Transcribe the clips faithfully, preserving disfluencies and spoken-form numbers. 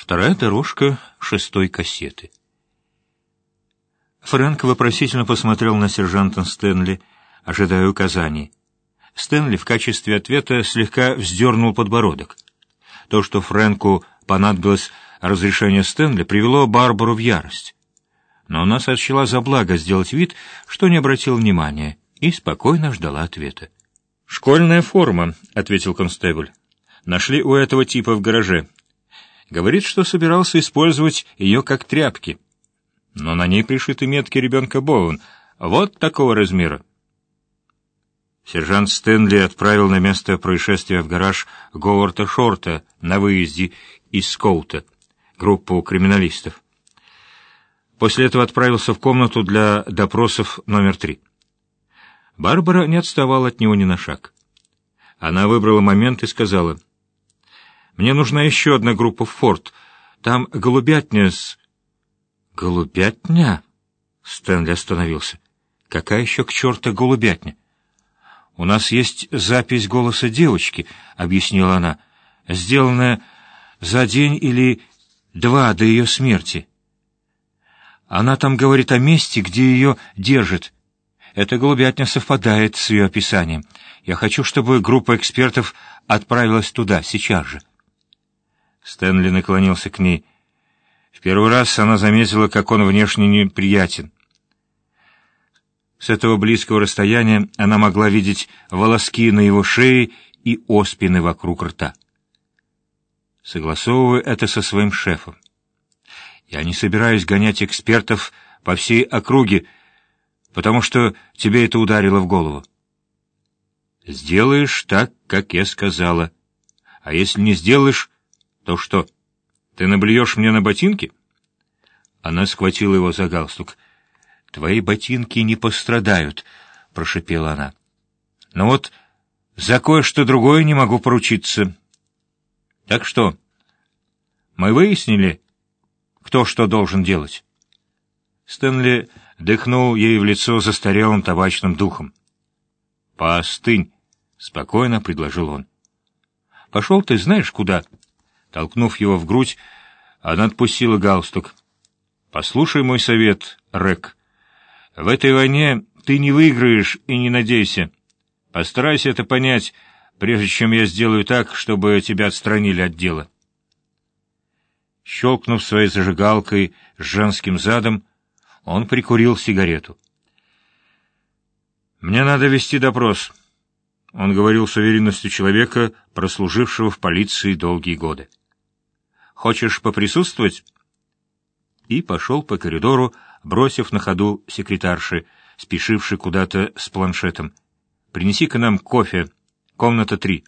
Вторая дорожка шестой кассеты. Фрэнк вопросительно посмотрел на сержанта Стэнли, ожидая указаний. Стэнли в качестве ответа слегка вздернул подбородок. То, что Фрэнку понадобилось разрешение Стэнли, привело Барбару в ярость. Но она сочла за благо сделать вид, что не обратил внимания, и спокойно ждала ответа. «Школьная форма», — ответил констебль. «Нашли у этого типа в гараже. Говорит, что собирался использовать ее как тряпки. Но на ней пришиты метки ребенка Боуэн, вот такого размера». Сержант Стэнли отправил на место происшествия в гараж Говарда Шорта на выезде из Скоута группу криминалистов. После этого отправился в комнату для допросов номер три. Барбара не отставала от него ни на шаг. Она выбрала момент и сказала: «Мне нужна еще одна группа в форт. Там голубятня с...» «Голубятня?» Стэнли остановился. «Какая еще к черту голубятня?» «У нас есть запись голоса девочки», — объяснила она, «сделанная за день или два до ее смерти. Она там говорит о месте, где ее держат. Эта голубятня совпадает с ее описанием. Я хочу, чтобы группа экспертов отправилась туда сейчас же». Стэнли наклонился к ней. В первый раз она заметила, как он внешне неприятен. С этого близкого расстояния она могла видеть волоски на его шее и оспины вокруг рта. Согласовывая это со своим шефом. «Я не собираюсь гонять экспертов по всей округе, потому что тебе это ударило в голову. Сделаешь так, как я сказала. А если не сделаешь, то что, ты наблюешь мне на ботинки?» Она схватила его за галстук. «Твои ботинки не пострадают», — прошипела она. «Но вот за кое-что другое не могу поручиться. Так что, мы выяснили, кто что должен делать?» Стэнли дыхнул ей в лицо застарелым табачным духом. «Поостынь», — спокойно предложил он. «Пошел ты знаешь куда?» Толкнув его в грудь, она отпустила галстук. «Послушай мой совет, Рек. В этой войне ты не выиграешь и не надейся. Постарайся это понять, прежде чем я сделаю так, чтобы тебя отстранили от дела». Щелкнув своей зажигалкой с женским задом, он прикурил сигарету. «Мне надо вести допрос», — он говорил с уверенностью человека, прослужившего в полиции долгие годы. «Хочешь поприсутствовать?» И пошел по коридору, бросив на ходу секретарши, спешившей куда-то с планшетом. «Принеси-ка нам кофе. Комната три».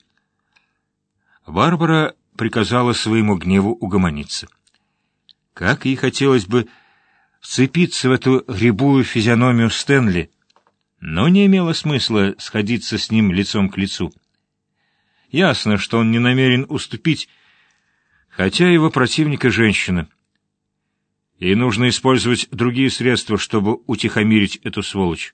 Барбара приказала своему гневу угомониться. Как ей хотелось бы вцепиться в эту рябую физиономию Стэнли, но не имело смысла сходиться с ним лицом к лицу. Ясно, что он не намерен уступить, хотя его противника женщина. Ей нужно использовать другие средства, чтобы утихомирить эту сволочь.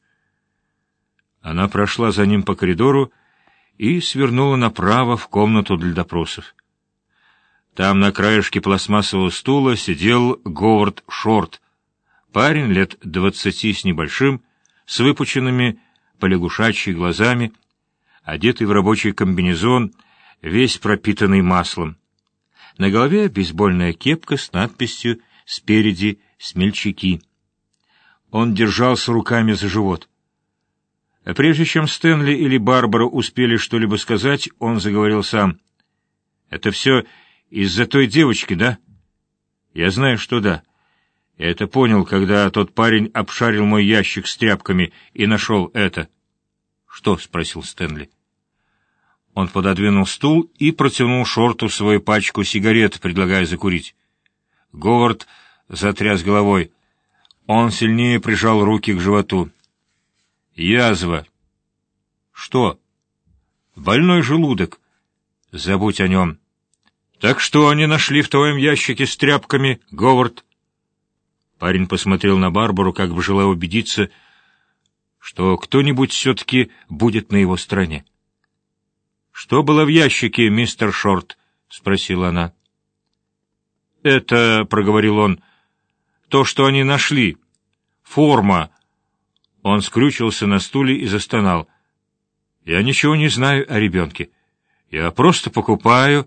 Она прошла за ним по коридору и свернула направо в комнату для допросов. Там на краешке пластмассового стула сидел Говард Шорт, парень лет двадцати с небольшим, с выпученными полягушачьи глазами, одетый в рабочий комбинезон, весь пропитанный маслом. На голове бейсбольная кепка с надписью спереди «Смельчаки». Он держался руками за живот. Прежде чем Стэнли или Барбара успели что-либо сказать, он заговорил сам. «Это все из-за той девочки, да?» «Я знаю, что да. Я это понял, когда тот парень обшарил мой ящик с тряпками и нашел это». «Что?» — спросил Стэнли. Он пододвинул стул и протянул Шорту свою пачку сигарет, предлагая закурить. Говард затряс головой. Он сильнее прижал руки к животу. «Язва». «Что?» «Больной желудок». «Забудь о нем». «Так что они нашли в твоем ящике с тряпками, Говард?» Парень посмотрел на Барбару, как бы желая убедиться, что кто-нибудь все-таки будет на его стороне. «Что было в ящике, мистер Шорт?» — спросила она. это, — проговорил он, — то, что они нашли. Форма. Он скрючился на стуле и застонал. Я ничего не знаю о ребенке. Я просто покупаю.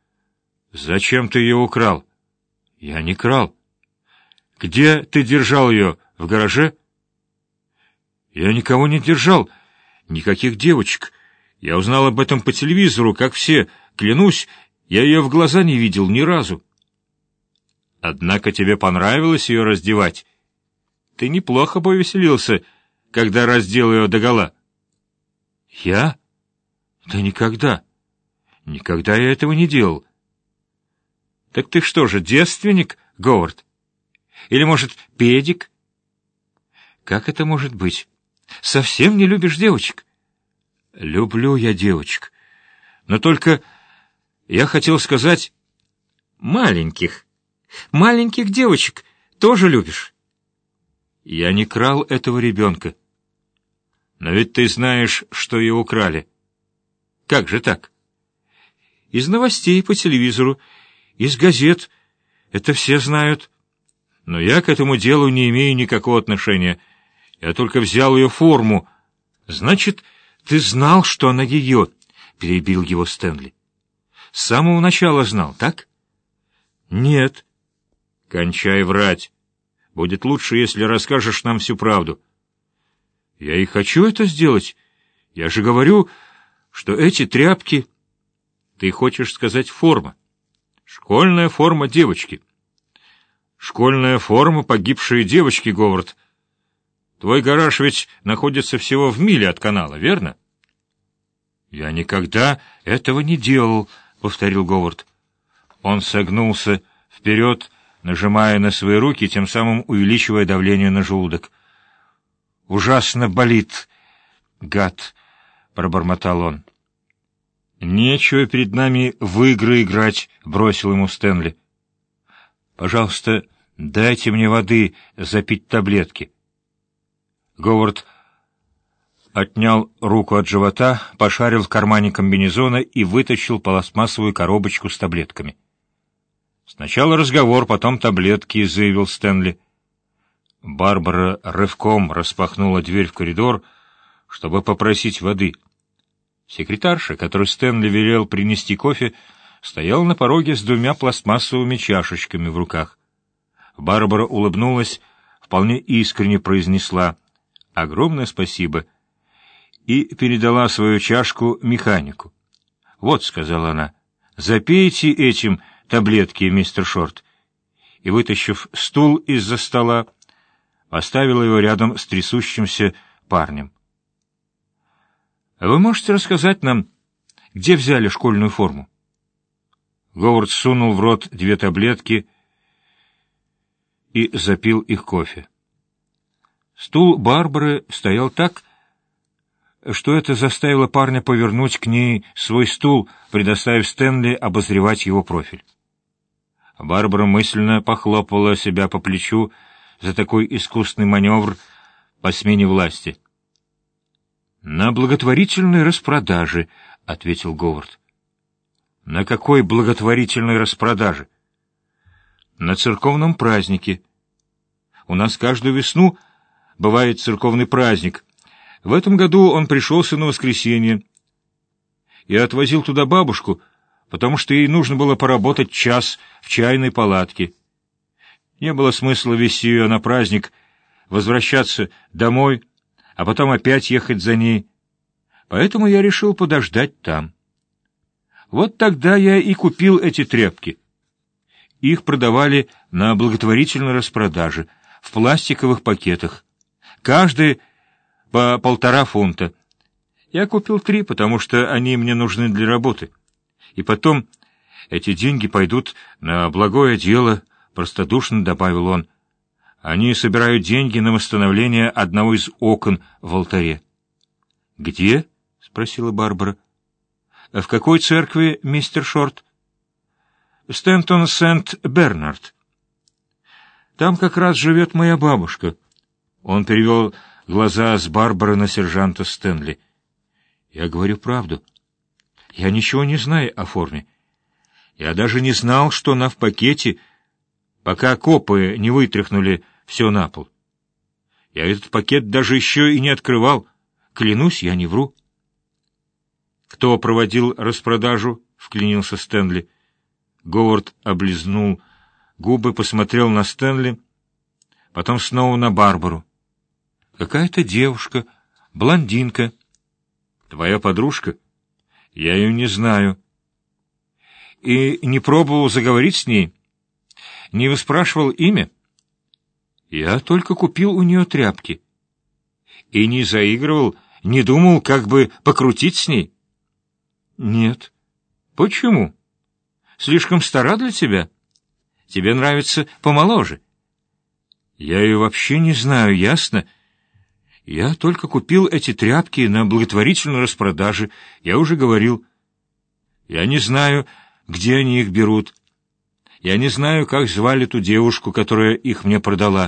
Зачем ты ее украл? Я не крал. Где ты держал ее? В гараже? Я никого не держал. Никаких девочек. Я узнал об этом по телевизору, как все. Клянусь, я ее в глаза не видел ни разу. Однако тебе понравилось ее раздевать. Ты неплохо повеселился, когда раздел ее догола. Я? Да никогда. Никогда я этого не делал. Так ты что же, девственник, Говард? Или, может, педик? Как это может быть? Совсем не любишь девочек? Люблю я девочек. Но только я хотел сказать маленьких. Маленьких девочек тоже любишь. Я не крал этого ребенка. Но ведь ты знаешь, что ее украли. Как же так? Из новостей по телевизору, из газет. Это все знают. Но я к этому делу не имею никакого отношения. Я только взял ее форму. Значит, ты знал, что она ее, — перебил его Стэнли. С самого начала знал, так? Нет. Кончай врать. Будет лучше, если расскажешь нам всю правду. Я и хочу это сделать. Я же говорю, что эти тряпки... Ты хочешь сказать форма. Школьная форма девочки. Школьная форма погибшей девочки, Говард. Твой гараж ведь находится всего в миле от канала, верно? Я никогда этого не делал, — повторил Говард. Он согнулся вперед, нажимая на свои руки, тем самым увеличивая давление на желудок. «Ужасно болит, гад!» — пробормотал он. «Нечего перед нами в игры играть», — бросил ему Стэнли. «Пожалуйста, дайте мне воды запить таблетки». Говард отнял руку от живота, пошарил в кармане комбинезона и вытащил пластмассовую коробочку с таблетками. «Сначала разговор, потом таблетки», — заявил Стэнли. Барбара рывком распахнула дверь в коридор, чтобы попросить воды. Секретарша, которой Стэнли велел принести кофе, стояла на пороге с двумя пластмассовыми чашечками в руках. Барбара улыбнулась, вполне искренне произнесла «Огромное спасибо» и передала свою чашку механику. «Вот», — сказала она, — «запейте этим таблетки, мистер Шорт». И, вытащив стул из-за стола, поставила его рядом с трясущимся парнем. «Вы можете рассказать нам, где взяли школьную форму?» Говард сунул в рот две таблетки и запил их кофе. Стул Барбары стоял так, что это заставило парня повернуть к ней свой стул, предоставив Стэнли обозревать его профиль. Барбара мысленно похлопала себя по плечу за такой искусный маневр по смене власти. «На благотворительной распродаже», — ответил Говард. «На какой благотворительной распродаже?» «На церковном празднике. У нас каждую весну бывает церковный праздник. В этом году он пришелся на воскресенье. Я отвозил туда бабушку, потому что ей нужно было поработать час в чайной палатке. Не было смысла везти ее на праздник, возвращаться домой, а потом опять ехать за ней. Поэтому я решил подождать там. Вот тогда я и купил эти тряпки. Их продавали на благотворительной распродаже, в пластиковых пакетах. Каждый по полтора фунта. Я купил три, потому что они мне нужны для работы. И потом эти деньги пойдут на благое дело, простодушно добавил он. Они собирают деньги на восстановление одного из окон в алтаре. — Где? — спросила Барбара. — В какой церкви, мистер Шорт? — Стентон Сент-Бернард. — Там как раз живет моя бабушка. Он перевел глаза с Барбары на сержанта Стэнли. — Я говорю правду. Я ничего не знаю о форме. Я даже не знал, что она в пакете, пока копы не вытряхнули все на пол. Я этот пакет даже еще и не открывал. Клянусь, я не вру. «Кто проводил распродажу?» — вклинился Стэнли. Говард облизнул губы, посмотрел на Стэнли, потом снова на Барбару. «Какая-то девушка, блондинка». «Твоя подружка?» «Я ее не знаю». «И не пробовал заговорить с ней? Не выспрашивал имя?» «Я только купил у нее тряпки». «И не заигрывал, не думал, как бы покрутить с ней?» «Нет». «Почему? Слишком стара для тебя? Тебе нравится помоложе». «Я ее вообще не знаю, ясно? Я только купил эти тряпки на благотворительной распродаже, я уже говорил. Я не знаю, где они их берут. Я не знаю, как звали ту девушку, которая их мне продала.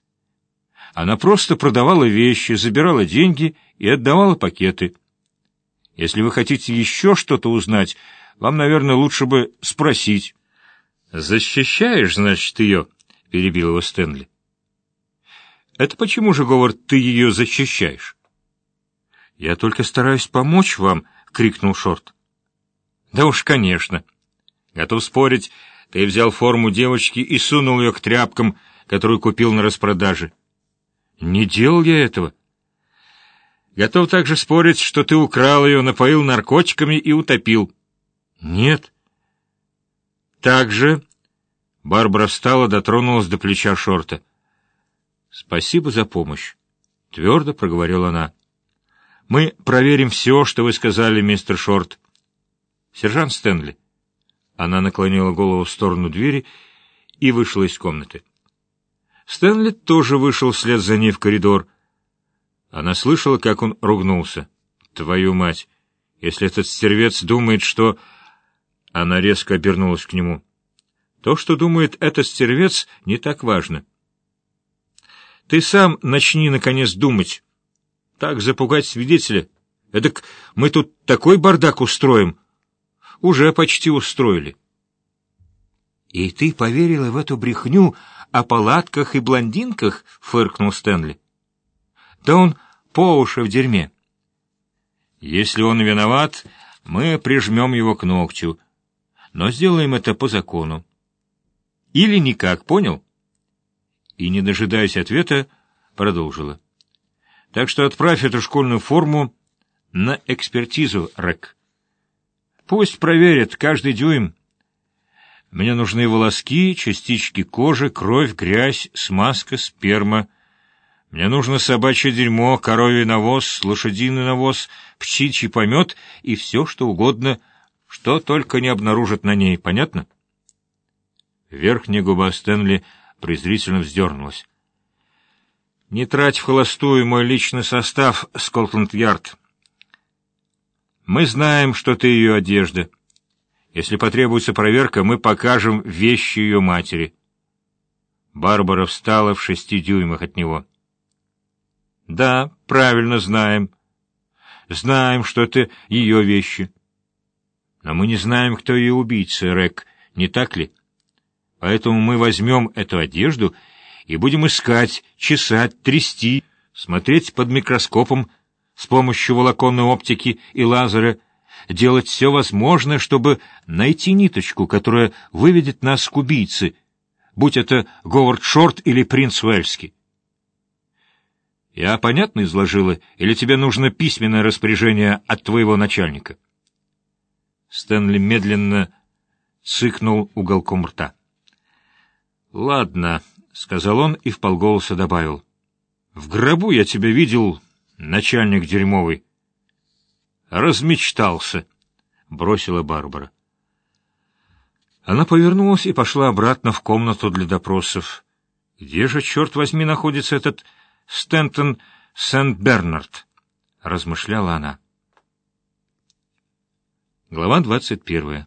Она просто продавала вещи, забирала деньги и отдавала пакеты. Если вы хотите еще что-то узнать, вам, наверное, лучше бы спросить». «Защищаешь, значит, ее?» — перебил его Стэнли. «Это почему же, Говард, ты ее защищаешь?» «Я только стараюсь помочь вам», — крикнул Шорт. «Да уж, конечно. Готов спорить, ты взял форму девочки и сунул ее к тряпкам, которую купил на распродаже». «Не делал я этого». «Готов также спорить, что ты украл ее, напоил наркотиками и утопил». «Нет». «Также...» Барбара встала, дотронулась до плеча Шорта. «Спасибо за помощь», — твердо проговорила она. «Мы проверим все, что вы сказали, мистер Шорт». «Сержант Стэнли». Она наклонила голову в сторону двери и вышла из комнаты. Стэнли тоже вышел вслед за ней в коридор. Она слышала, как он ругнулся. «Твою мать! Если этот стервец думает, что...» Она резко обернулась к нему. «То, что думает этот стервец, не так важно. Ты сам начни, наконец, думать. Так запугать свидетеля. Эдак мы тут такой бардак устроим. Уже почти устроили». «И ты поверила в эту брехню о палатках и блондинках?» — фыркнул Стэнли. «Да он по уши в дерьме. Если он виноват, мы прижмем его к ногтю, но сделаем это по закону. Или никак, понял?» И, не дожидаясь ответа, продолжила. «Так что отправь эту школьную форму на экспертизу, Рек. Пусть проверят каждый дюйм. Мне нужны волоски, частички кожи, кровь, грязь, смазка, сперма. Мне нужно собачье дерьмо, коровий навоз, лошадиный навоз, птичий помет и все, что угодно, что только не обнаружат на ней. Понятно?» Верхняя губа Стэнли презрительно вздернулась. «Не трать вхолостую мой личный состав, Скотланд-Ярд. Мы знаем, что ты ее одежда. Если потребуется проверка, мы покажем вещи ее матери». Барбара встала в шести дюймах от него. «Да, правильно знаем. Знаем, что это ее вещи. Но мы не знаем, кто ее убийца, Рек, не так ли? Поэтому мы возьмем эту одежду и будем искать, чесать, трясти, смотреть под микроскопом с помощью волоконной оптики и лазера, делать все возможное, чтобы найти ниточку, которая выведет нас к убийце, будь это Говард Шорт или принц Уэльский. Я понятно изложила, или тебе нужно письменное распоряжение от твоего начальника?» Стэнли медленно цыкнул уголком рта. «Ладно», — сказал он и вполголоса добавил. «В гробу я тебя видел, начальник дерьмовый». «Размечтался», — бросила Барбара. Она повернулась и пошла обратно в комнату для допросов. «Где же, черт возьми, находится этот Стентон Сент-Бернард?» — размышляла она. Глава двадцать первая.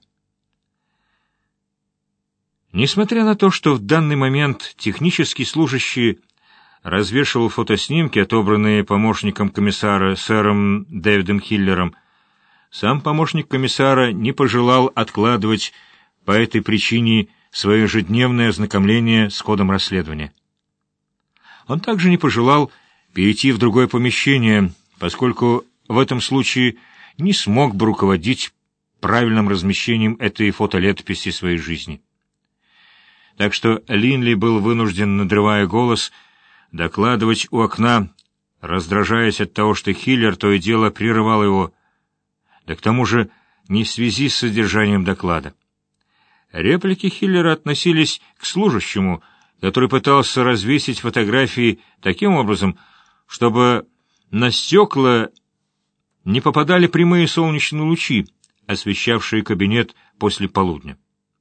Несмотря на то, что в данный момент технический служащий развешивал фотоснимки, отобранные помощником комиссара сэром Дэвидом Хиллером, сам помощник комиссара не пожелал откладывать по этой причине свое ежедневное ознакомление с ходом расследования. Он также не пожелал перейти в другое помещение, поскольку в этом случае не смог бы руководить правильным размещением этой фотолетописи своей жизни. Так что Линли был вынужден, надрывая голос, докладывать у окна, раздражаясь от того, что Хиллер то и дело прерывал его, да к тому же не в связи с содержанием доклада. Реплики Хиллера относились к служащему, который пытался развесить фотографии таким образом, чтобы на стекла не попадали прямые солнечные лучи, освещавшие кабинет после полудня.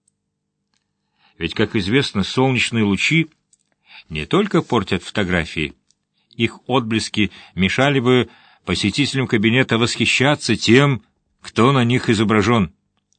Ведь, как известно, солнечные лучи не только портят фотографии, их отблески мешали бы посетителям кабинета восхищаться тем, кто на них изображен.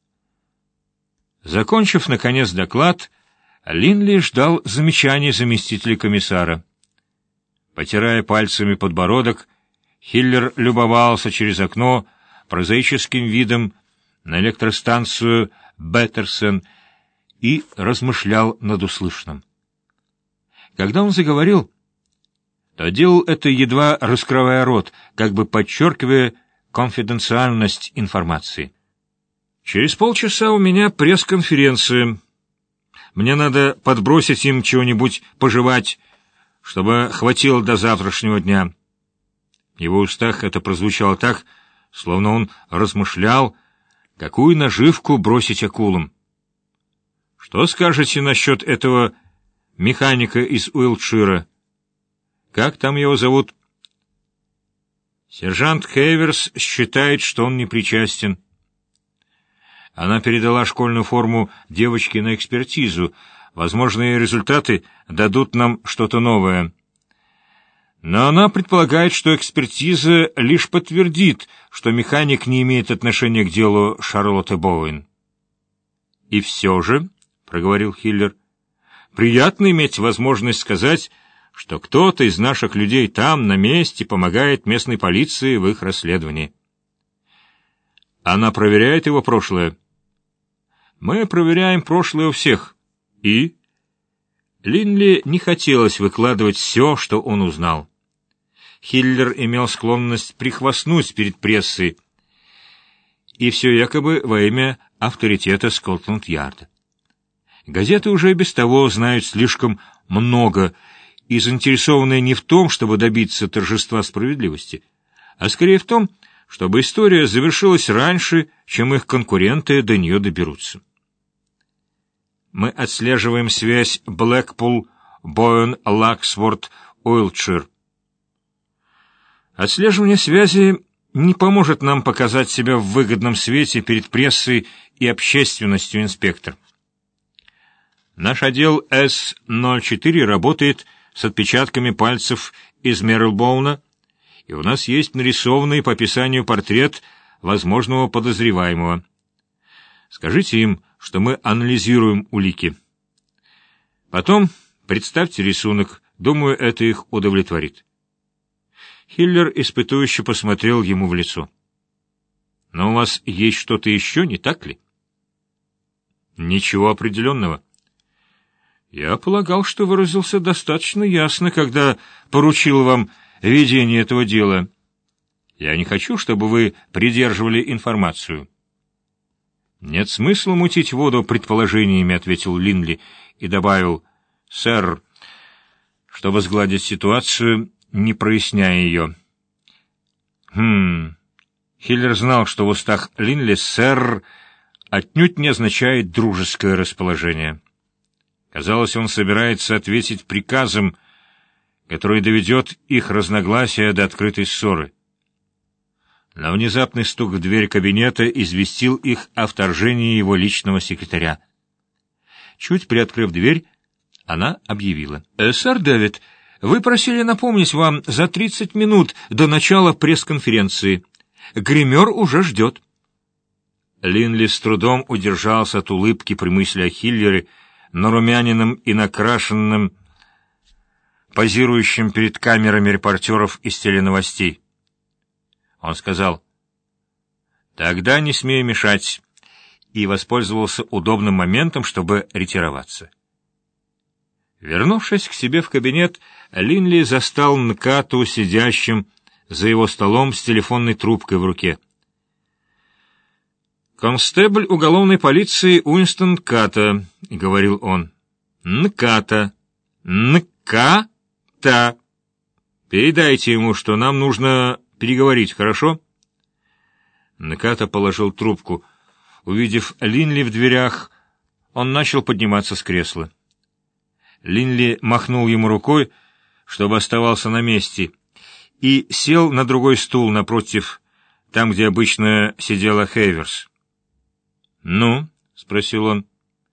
Закончив, наконец, доклад, Линли ждал замечаний заместителя комиссара. Потирая пальцами подбородок, Хиллер любовался через окно прозаическим видом на электростанцию Беттерсен и размышлял над услышанным. Когда он заговорил, то делал это, едва раскрывая рот, как бы подчеркивая конфиденциальность информации. «Через полчаса у меня пресс-конференция. Мне надо подбросить им чего-нибудь пожевать, чтобы хватило до завтрашнего дня». В его устах это прозвучало так, словно он размышлял, какую наживку бросить акулам. «Что скажете насчет этого механика из Уилтшира? Как там его зовут?» «Сержант Хейверс считает, что он не причастен». Она передала школьную форму девочке на экспертизу. Возможные результаты дадут нам что-то новое. Но она предполагает, что экспертиза лишь подтвердит, что механик не имеет отношения к делу Шарлотты Боуэн. «И все же», — проговорил Хиллер, — «приятно иметь возможность сказать, что кто-то из наших людей там, на месте, помогает местной полиции в их расследовании». «Она проверяет его прошлое?» «Мы проверяем прошлое у всех». «И?» Линли не хотелось выкладывать все, что он узнал. Хиллер имел склонность прихвастнуть перед прессой, и все якобы во имя авторитета Скотланд-Ярда. Газеты уже и без того знают слишком много и заинтересованы не в том, чтобы добиться торжества справедливости, а скорее в том, чтобы история завершилась раньше, чем их конкуренты до нее доберутся. Мы отслеживаем связь Блэкпул, Боуэн, Лаксворт, Уилтшир. Отслеживание связи не поможет нам показать себя в выгодном свете перед прессой и общественностью, инспектор. Наш отдел эс ноль четыре работает с отпечатками пальцев из Мерлбоуна, и у нас есть нарисованный по описанию портрет возможного подозреваемого. Скажите им, что мы анализируем улики. Потом представьте рисунок, думаю, это их удовлетворит». Хиллер испытующе посмотрел ему в лицо. «Но у вас есть что-то еще, не так ли?» «Ничего определенного». «Я полагал, что выразился достаточно ясно, когда поручил вам ведение этого дела. Я не хочу, чтобы вы придерживали информацию». «Нет смысла мутить воду предположениями», — ответил Линли и добавил: «Сэр», чтобы сгладить ситуацию, не проясняя ее. «Хм...» Хиллер знал, что в устах Линли «сэр» отнюдь не означает дружеское расположение. Казалось, он собирается ответить приказом, который доведет их разногласия до открытой ссоры. Но внезапный стук в дверь кабинета известил их о вторжении его личного секретаря. Чуть приоткрыв дверь, она объявила: «Э, «Сэр Дэвид, вы просили напомнить вам за тридцать минут до начала пресс-конференции. Гример уже ждет». Линли с трудом удержался от улыбки при мысли о Хиллере, нарумяненном и накрашенном, позирующем перед камерами репортеров из теленовостей. Он сказал: «Тогда не смею мешать, и воспользовался удобным моментом, чтобы ретироваться. Вернувшись к себе в кабинет, Линли застал Нкату сидящим за его столом с телефонной трубкой в руке. «Констебль уголовной полиции Уинстон Ката», — говорил он. «Нката. Нката. Передайте ему, что нам нужно переговорить, хорошо?» Нката положил трубку. Увидев Линли в дверях, он начал подниматься с кресла. Линли махнул ему рукой, чтобы оставался на месте, и сел на другой стул напротив, там, где обычно сидела Хейверс. «Ну?» — спросил он.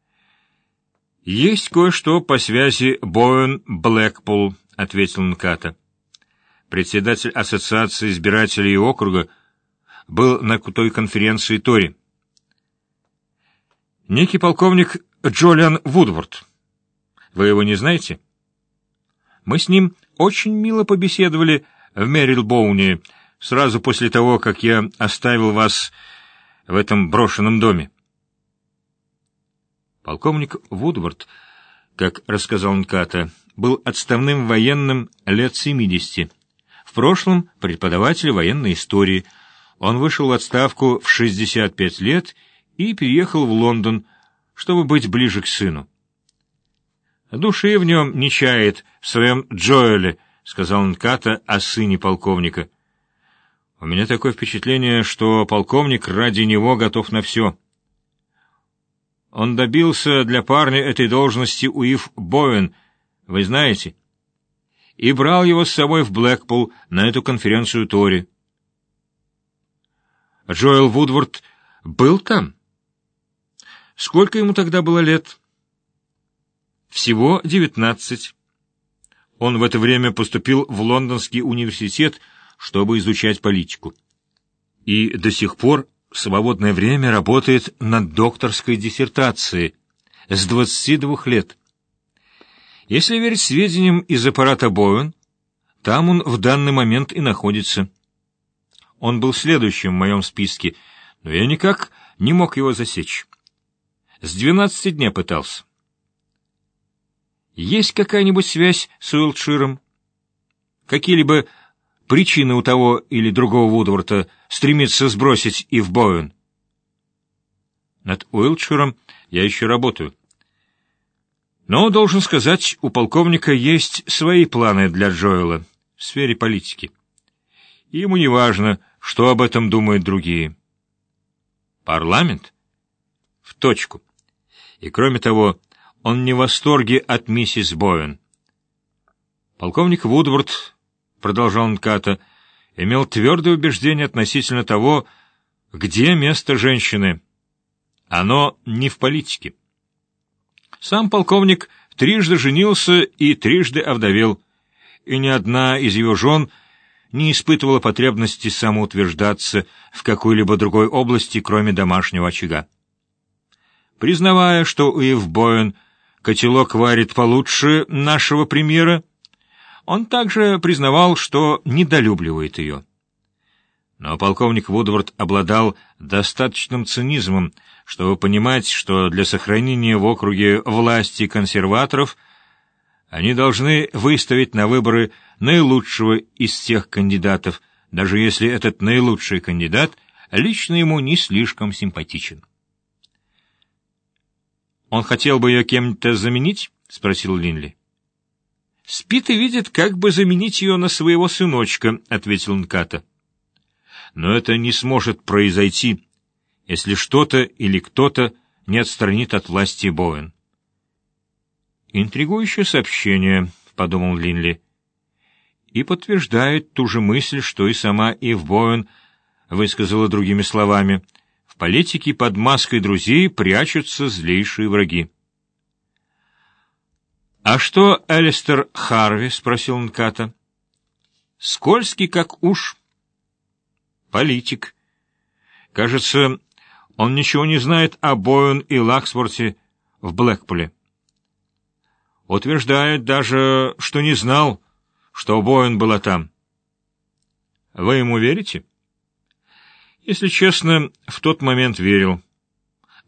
«Есть кое-что по связи Боуэн-Блэкпул», — ответил Нката. Председатель Ассоциации избирателей округа был на той конференции Тори. Некий полковник Джолиан Вудворд. Вы его не знаете? Мы с ним очень мило побеседовали в Мэрилбоуне сразу после того, как я оставил вас в этом брошенном доме. Полковник Вудворд, как рассказал Нката, был отставным военным лет семидесяти. В прошлом преподаватель военной истории. Он вышел в отставку в шестьдесят пять лет и переехал в Лондон, чтобы быть ближе к сыну. «Души в нем не чает в своем Джоэле», — сказал Нката о сыне полковника. «У меня такое впечатление, что полковник ради него готов на все. Он добился для парня этой должности у Ив Боуэн, вы знаете, и брал его с собой в Блэкпул на эту конференцию Тори». «Джоэл Вудворд был там? Сколько ему тогда было лет?» «Всего девятнадцать. Он в это время поступил в Лондонский университет, чтобы изучать политику. И до сих пор в свободное время работает над докторской диссертацией с двадцати двух лет. Если верить сведениям из аппарата Боуэн, там он в данный момент и находится. Он был следующим в моем списке, но я никак не мог его засечь. С двенадцати дня пытался. Есть какая-нибудь связь с Уилтширом? Какие-либо причины у того или другого Вудворта стремиться сбросить и в Боуэн? Над Уилтширом я еще работаю. Но, должен сказать, у полковника есть свои планы для Джоэла в сфере политики. Ему не важно, что об этом думают другие. Парламент? В точку. И кроме того, он не в восторге от миссис Боуэн. Полковник Вудворд, продолжал Нката, имел твердое убеждение относительно того, где место женщины. Оно не в политике. Сам полковник трижды женился и трижды овдовел, и ни одна из его жен не испытывала потребности самоутверждаться в какой-либо другой области, кроме домашнего очага. Признавая, что у Ив Боуэн котелок варит получше нашего премьера, он также признавал, что недолюбливает ее. Но полковник Вудворд обладал достаточным цинизмом, чтобы понимать, что для сохранения в округе власти консерваторов они должны выставить на выборы наилучшего из всех кандидатов, даже если этот наилучший кандидат лично ему не слишком симпатичен. «Он хотел бы ее кем-то заменить?» — спросил Линли. «Спит и видит, как бы заменить ее на своего сыночка», — ответил Нката. «Но это не сможет произойти, если что-то или кто-то не отстранит от власти Боуэн». «Интригующее сообщение», — подумал Линли, и подтверждает ту же мысль, что и сама Ив Боуэн высказала другими словами. В политике под маской друзей прячутся злейшие враги. «А что Элистер Харви?» — спросил Нката. «Скользкий, как уж. Политик. Кажется, он ничего не знает о Боуэн и Лаксворте в Блэкпуле. Утверждает даже, что не знал, что Боуэн была там. Вы ему верите?» «Если честно, в тот момент верил.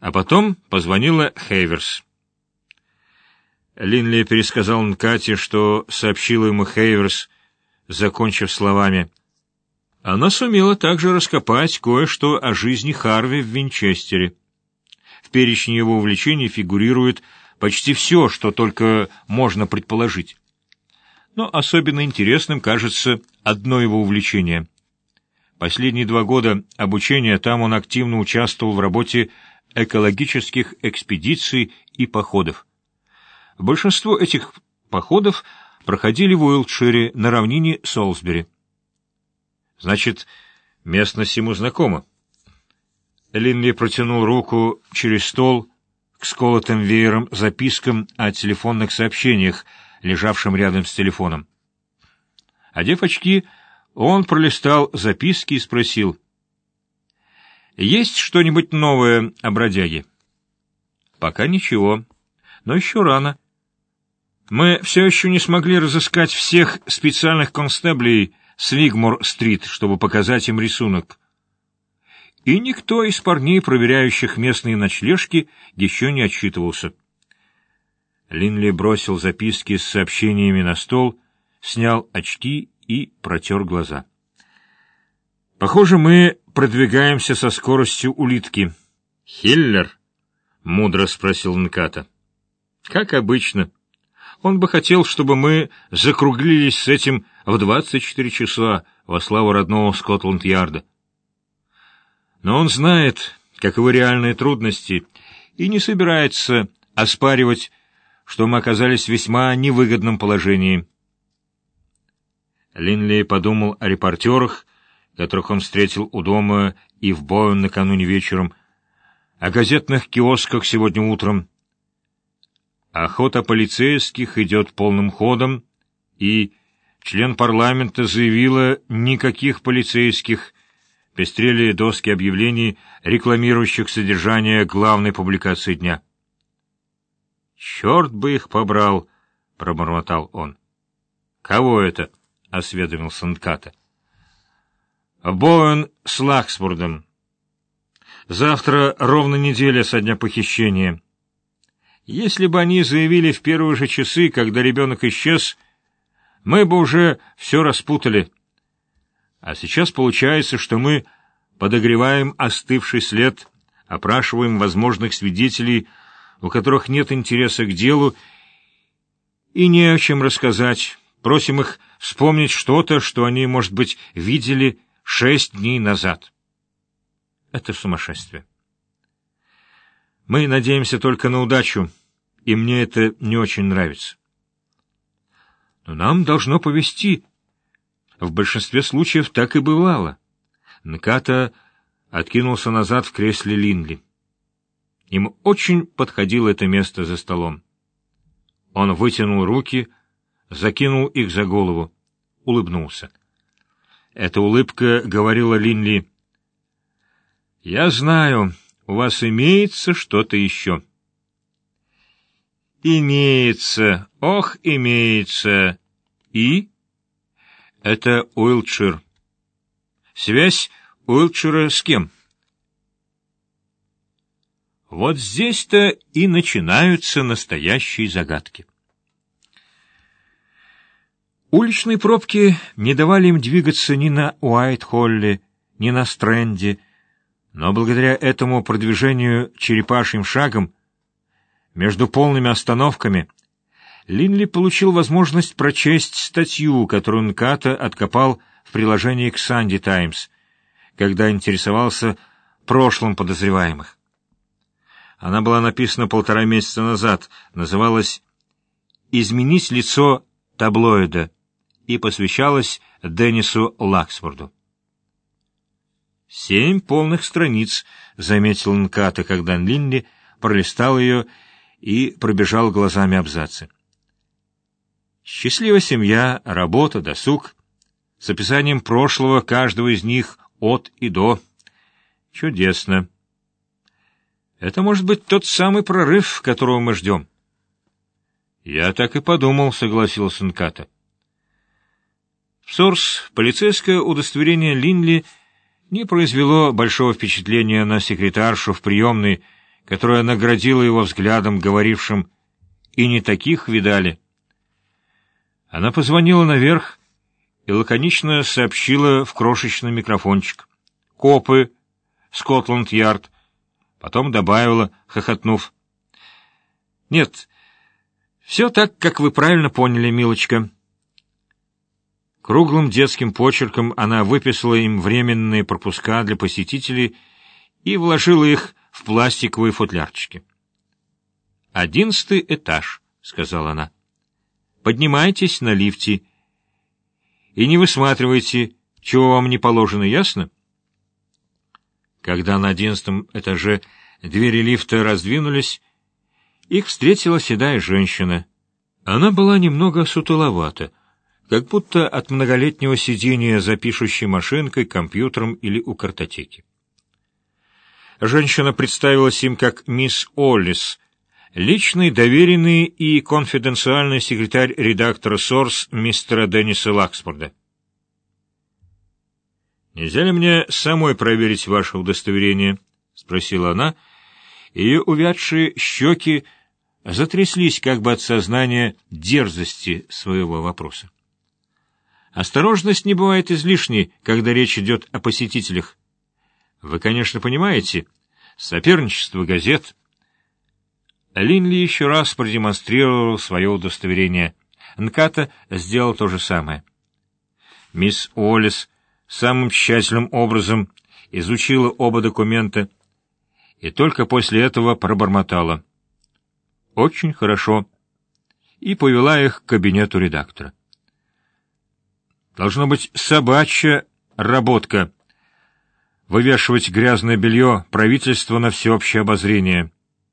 А потом позвонила Хейверс. Линли пересказал Нкате, что сообщила ему Хейверс, закончив словами: «Она сумела также раскопать кое-что о жизни Харви в Винчестере. В перечне его увлечений фигурирует почти все, что только можно предположить. Но особенно интересным кажется одно его увлечение. Последние два года обучения там он активно участвовал в работе экологических экспедиций и походов. Большинство этих походов проходили в Уилтшире на равнине Солсбери. Значит, местность ему знакома». Линли протянул руку через стол к сколотым веером запискам о телефонных сообщениях, лежавшим рядом с телефоном. Одев очки, он пролистал записки и спросил: «Есть что-нибудь новое о бродяге?» «Пока ничего, но еще рано. Мы все еще не смогли разыскать всех специальных констеблей с Вигмор-стрит, чтобы показать им рисунок. И никто из парней, проверяющих местные ночлежки, еще не отчитывался». Линли бросил записки с сообщениями на стол, снял очки и протер глаза. «Похоже, мы продвигаемся со скоростью улитки». «Хиллер?» — мудро спросил Нката. «Как обычно. Он бы хотел, чтобы мы закруглились с этим в двадцать четыре часа во славу родного Скотланд-Ярда. Но он знает, каковы реальные трудности, и не собирается оспаривать, что мы оказались в весьма невыгодном положении». Линли подумал о репортерах, которых он встретил у дома и в Боуэн накануне вечером, о газетных киосках сегодня утром. Охота полицейских идет полным ходом, и член парламента заявила: никаких полицейских. Пестрели доски объявлений, рекламирующих содержание главной публикации дня. «Черт бы их побрал!» — пробормотал он. «Кого это?» — осведомился Нката. «Боуэн с Лаксфордом. Завтра ровно неделя со дня похищения. Если бы они заявили в первые же часы, когда ребенок исчез, мы бы уже все распутали. А сейчас получается, что мы подогреваем остывший след, опрашиваем возможных свидетелей, у которых нет интереса к делу и не о чем рассказать, просим их вспомнить что-то, что они, может быть, видели шесть дней назад. Это сумасшествие. Мы надеемся только на удачу, и мне это не очень нравится. Но нам должно повезти. В большинстве случаев так и бывало. Нката откинулся назад в кресле Линли. Ему очень подходило это место за столом. Он вытянул руки, закинул их за голову, улыбнулся. Эта улыбка говорила Линли: «Я знаю, у вас имеется что-то еще». «Имеется, ох, имеется. И?» «Это Уилтшир». «Связь Уилтшира с кем?» Вот здесь-то и начинаются настоящие загадки. Уличные пробки не давали им двигаться ни на Уайт-Холле, ни на Стрэнде, но благодаря этому продвижению черепашьим шагом между полными остановками Линли получил возможность прочесть статью, которую Нката откопал в приложении к «Санди Таймс», когда интересовался прошлым подозреваемых. Она была написана полтора месяца назад, называлась «Изменить лицо таблоида» и посвящалась Деннису Лаксфорду. «Семь полных страниц», — заметил Нката, когда Линли пролистал ее и пробежал глазами абзацы. Счастливая семья, работа, досуг, с описанием прошлого каждого из них от и до. Чудесно. Это может быть тот самый прорыв, которого мы ждем. Я так и подумал, согласился Нката. В Сорс полицейское удостоверение Линли не произвело большого впечатления на секретаршу в приемной, которая наградила его взглядом, говорившим «и не таких видали». Она позвонила наверх и лаконично сообщила в крошечный микрофончик: «Копы, Скотланд-Ярд», потом добавила, хохотнув: «Нет, все так, как вы правильно поняли, милочка». Круглым детским почерком она выписала им временные пропуска для посетителей и вложила их в пластиковые футлярчики. «Одиннадцатый этаж», — сказала она. «Поднимайтесь на лифте и не высматривайте, чего вам не положено, ясно?» Когда на одиннадцатом этаже двери лифта раздвинулись, их встретила седая женщина. Она была немного сутуловата, как будто от многолетнего сидения за пишущей машинкой, компьютером или у картотеки. Женщина представилась им как мисс Оллис, личный, доверенный и конфиденциальный секретарь редактора Сорс мистера Денниса Лаксфорда. «Нельзя ли мне самой проверить ваше удостоверение?» — спросила она. Ее увядшие щеки затряслись как бы от сознания дерзости своего вопроса. Осторожность не бывает излишней, когда речь идет о посетителях. Вы, конечно, понимаете, соперничество газет. Линли еще раз продемонстрировал свое удостоверение. Нката сделал то же самое. Мисс Уоллес самым тщательным образом изучила оба документа и только после этого пробормотала: «Очень хорошо», и повела их к кабинету редактора. Должно быть собачья работка — вывешивать грязное белье правительства на всеобщее обозрение.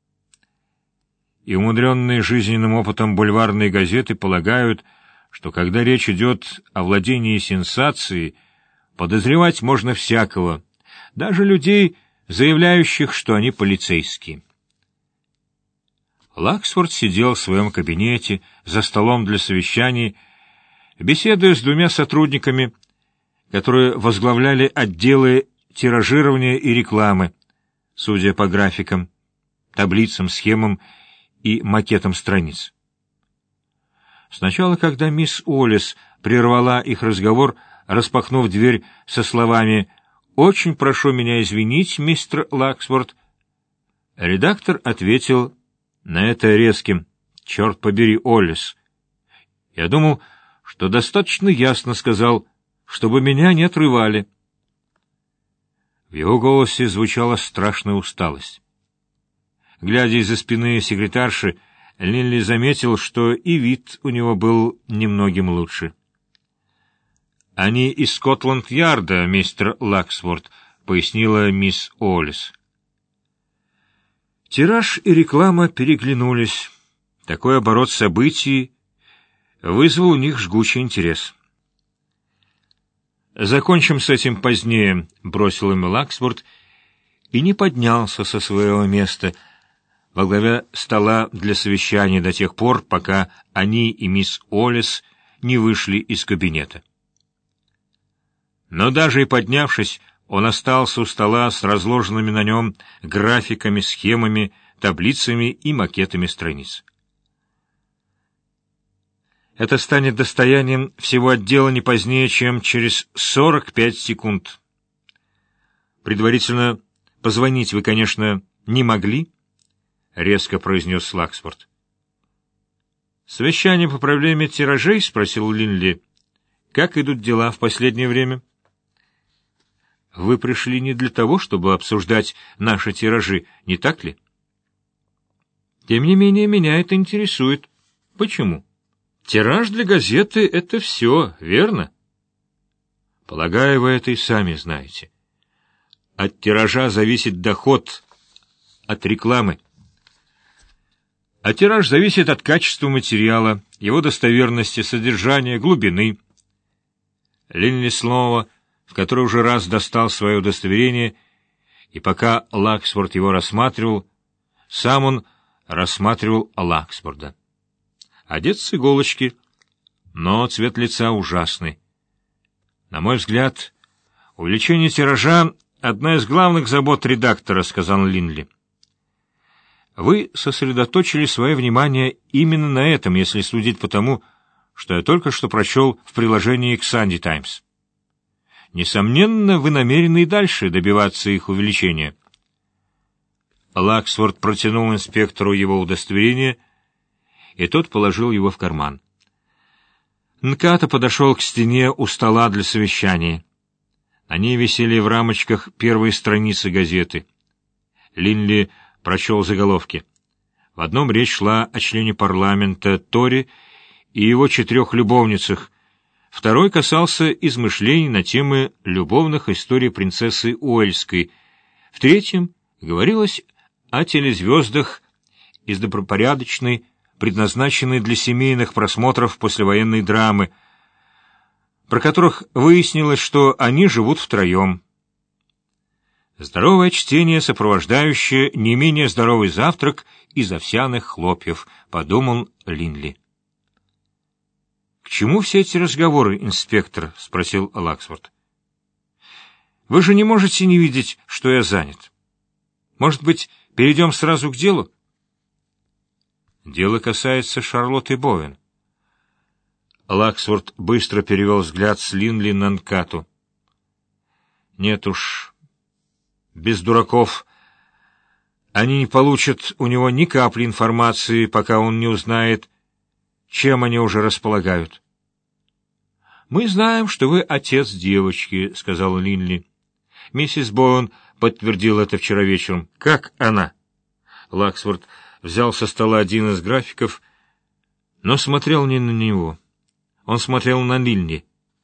И умудренные жизненным опытом бульварные газеты полагают, что когда речь идет о владении сенсацией, подозревать можно всякого, даже людей, заявляющих, что они полицейские. Лаксфорд сидел в своем кабинете за столом для совещаний, беседуя с двумя сотрудниками, которые возглавляли отделы тиражирования и рекламы, судя по графикам, таблицам, схемам и макетам страниц. Сначала, когда мисс Уоллес прервала их разговор, распахнув дверь со словами «Очень прошу меня извинить, мистер Лаксфорд», редактор ответил на это резким «Черт побери, Уоллес, я думал, что достаточно ясно сказал, чтобы меня не отрывали». В его голосе звучала страшная усталость. Глядя из-за спины секретарши, Линли заметил, что и вид у него был немногим лучше. «Они из Скотланд-Ярда, мистер Лаксфорд», — пояснила мисс Уоллес. Тираж и реклама переглянулись. Такой оборот событий вызвал у них жгучий интерес. «Закончим с этим позднее», — бросил им Лаксфорд и не поднялся со своего места во главе стола для совещания до тех пор, пока они и мисс Уоллес не вышли из кабинета. Но даже и поднявшись, он остался у стола с разложенными на нем графиками, схемами, таблицами и макетами страниц. Это станет достоянием всего отдела не позднее, чем через сорок пять секунд. Предварительно позвонить вы, конечно, не могли, — резко произнес Лаксфорд. «Совещание по проблеме тиражей?» — спросил Линли. «Как идут дела в последнее время?» «Вы пришли не для того, чтобы обсуждать наши тиражи, не так ли?» «Тем не менее, меня это интересует. Почему? Тираж для газеты — это все, верно?» «Полагаю, вы это и сами знаете. От тиража зависит доход от рекламы. А тираж зависит от качества материала, его достоверности, содержания, глубины». Линли снова в который уже раз достал свое удостоверение, и пока Лаксфорд его рассматривал, сам он рассматривал Лаксфорда. Одет с иголочки, но цвет лица ужасный. На мой взгляд, увеличение тиража — одна из главных забот редактора, — сказал Линли. Вы сосредоточили свое внимание именно на этом, если судить по тому, что я только что прочел в приложении к «Санди Таймс». Несомненно, вы намерены и дальше добиваться их увеличения. Лаксворт протянул инспектору его удостоверение, и тот положил его в карман. Нката подошел к стене у стола для совещаний. На ней висели в рамочках первые страницы газеты. Линли прочел заголовки. В одном речь шла о члене парламента Тори и его четырех любовницах, второй касался измышлений на темы любовных историй принцессы Уэльской, в третьем говорилось о телезвездах из добропорядочной, предназначенной для семейных просмотров послевоенной драмы, про которых выяснилось, что они живут втроем. Здоровое чтение, сопровождающее не менее здоровый завтрак из овсяных хлопьев, — подумал Линли. — К чему все эти разговоры, инспектор? — спросил Лаксворт. — Вы же не можете не видеть, что я занят. Может быть, перейдем сразу к делу? Дело касается Шарлотты Боуэн. Лаксворт быстро перевел взгляд с Линли на Нкату. Нет уж, без дураков. Они не получат у него ни капли информации, пока он не узнает, чем они уже располагают. «Мы знаем, что вы отец девочки», — сказал Линли. Миссис Боуэн подтвердила это вчера вечером. «Как она?» Лаксворт взял со стола один из графиков, но смотрел не на него. Он смотрел на Линли.